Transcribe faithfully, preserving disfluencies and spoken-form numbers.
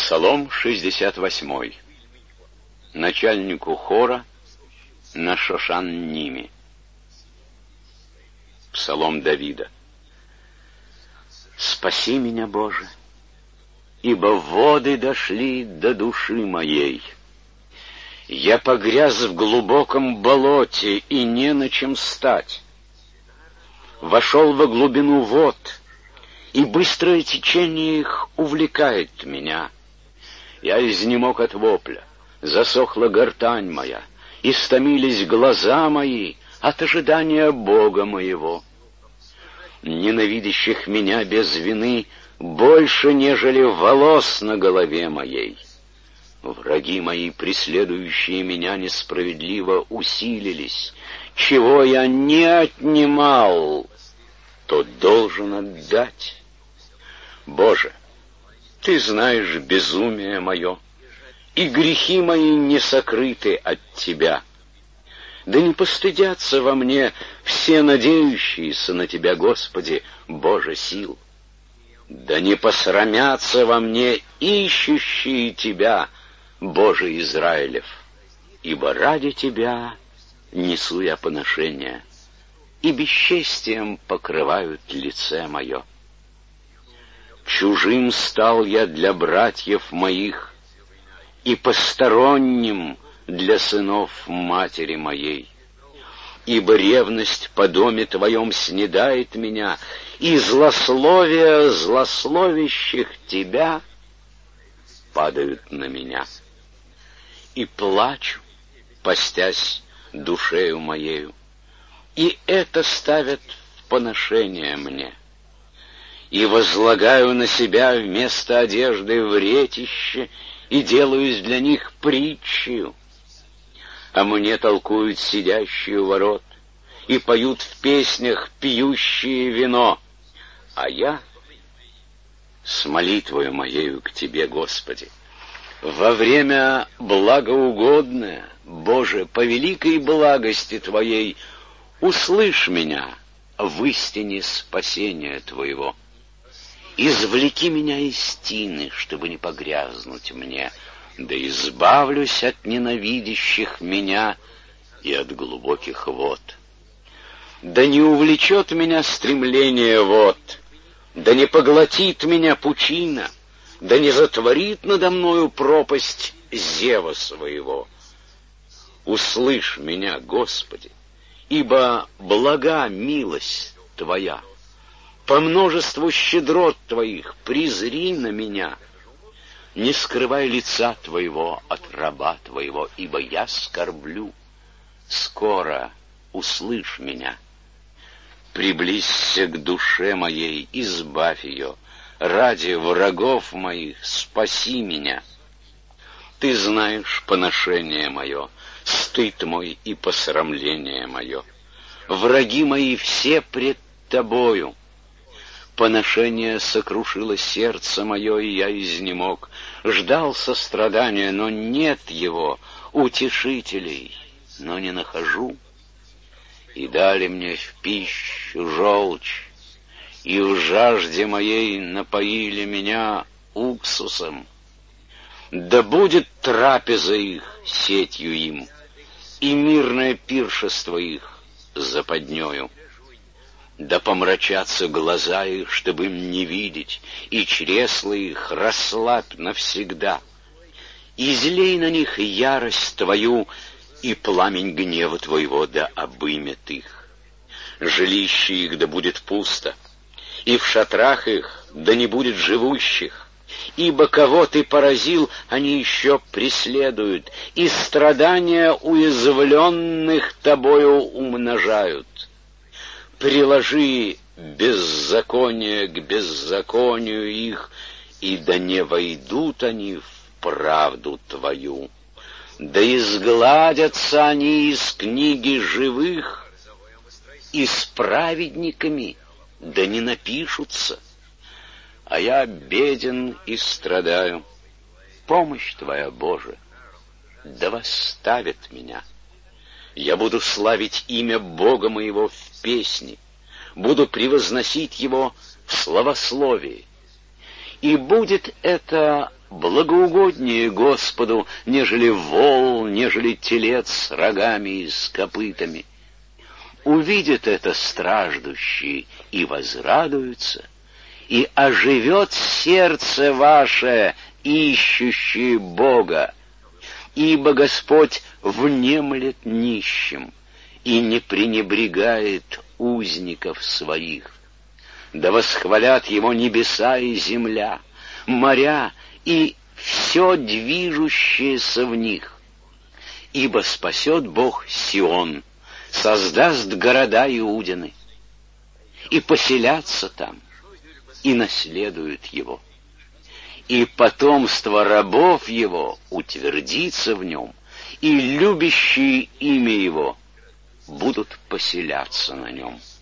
Псалом шестьдесят восемь. Начальнику хора на Шошан-Ниме. Псалом Давида. «Спаси меня, Боже, ибо воды дошли до души моей. Я погряз в глубоком болоте, и не на чем стать. Вошел во глубину вод, и быстрое течение их увлекает меня. Я изнемог от вопля, засохла гортань моя, истомились глаза мои от ожидания Бога моего. Ненавидящих меня без вины больше, нежели волос на голове моей. Враги мои, преследующие меня несправедливо, усилились. Чего я не отнимал, то должен отдать. Боже, Ты знаешь безумие мое, и грехи мои не сокрыты от Тебя. Да не постыдятся во мне все надеющиеся на Тебя, Господи, Боже сил. Да не посрамятся во мне ищущие Тебя, Боже Израилев, ибо ради Тебя несу я поношение, и бесчестием покрывают лице мое. Чужим стал я для братьев моих, и посторонним для сынов матери моей. Ибо ревность по доме Твоем снедает меня, и злословия злословящих Тебя падают на меня. И плачу, постясь душею моею, и это ставят в поношение мне. И возлагаю на себя вместо одежды вретище, и делаюсь для них притчею. А мне толкуют сидящие у ворот, и поют в песнях пьющие вино. А я с молитвою моею к Тебе, Господи, во время благоугодное, Боже, по великой благости Твоей, услышь меня в истине спасения Твоего. Извлеки меня из тины, чтобы не погрязнуть мне, да избавлюсь от ненавидящих меня и от глубоких вод. Да не увлечет меня стремление вод, да не поглотит меня пучина, да не затворит надо мною пропасть зева своего. Услышь меня, Господи, ибо блага милость Твоя. По множеству щедрот Твоих презри на меня. Не скрывай лица Твоего от раба Твоего, ибо я скорблю. Скоро услышь меня. Приблизься к душе моей, избавь ее. Ради врагов моих спаси меня. Ты знаешь поношение мое, стыд мой и посрамление мое. Враги мои все пред Тобою. Поношение сокрушило сердце мое, и я изнемог. Ждал сострадания, но нет его, утешителей, но не нахожу. И дали мне в пищу желчь, и в жажде моей напоили меня уксусом. Да будет трапеза их сетью им, и мирное пиршество их западнею. Да помрачатся глаза их, чтобы им не видеть, и чресла их расслабь навсегда. Излей на них ярость Твою, и пламень гнева Твоего да обымет их. Жилище их да будет пусто, и в шатрах их да не будет живущих. Ибо кого Ты поразил, они еще преследуют, и страдания уязвленных Тобою умножают. Приложи беззаконие к беззаконию их, и да не войдут они в правду Твою. Да изгладятся они из книги живых, и с праведниками да не напишутся. А я беден и страдаю. Помощь Твоя, Боже, да восставит меня. Я буду славить имя Бога моего в песне, буду превозносить Его в славословии. И будет это благоугоднее Господу, нежели вол, нежели телец с рогами и с копытами. Увидят это страждущие и возрадуются, и оживет сердце ваше, ищущие Бога, ибо Господь внемлет нищим и не пренебрегает узников своих. Да восхвалят Его небеса и земля, моря и все движущееся в них. Ибо спасет Бог Сион, создаст города Иудины, и поселятся там, и наследуют его. И потомство рабов его утвердится в нем, и любящие имя его будут поселяться на нем.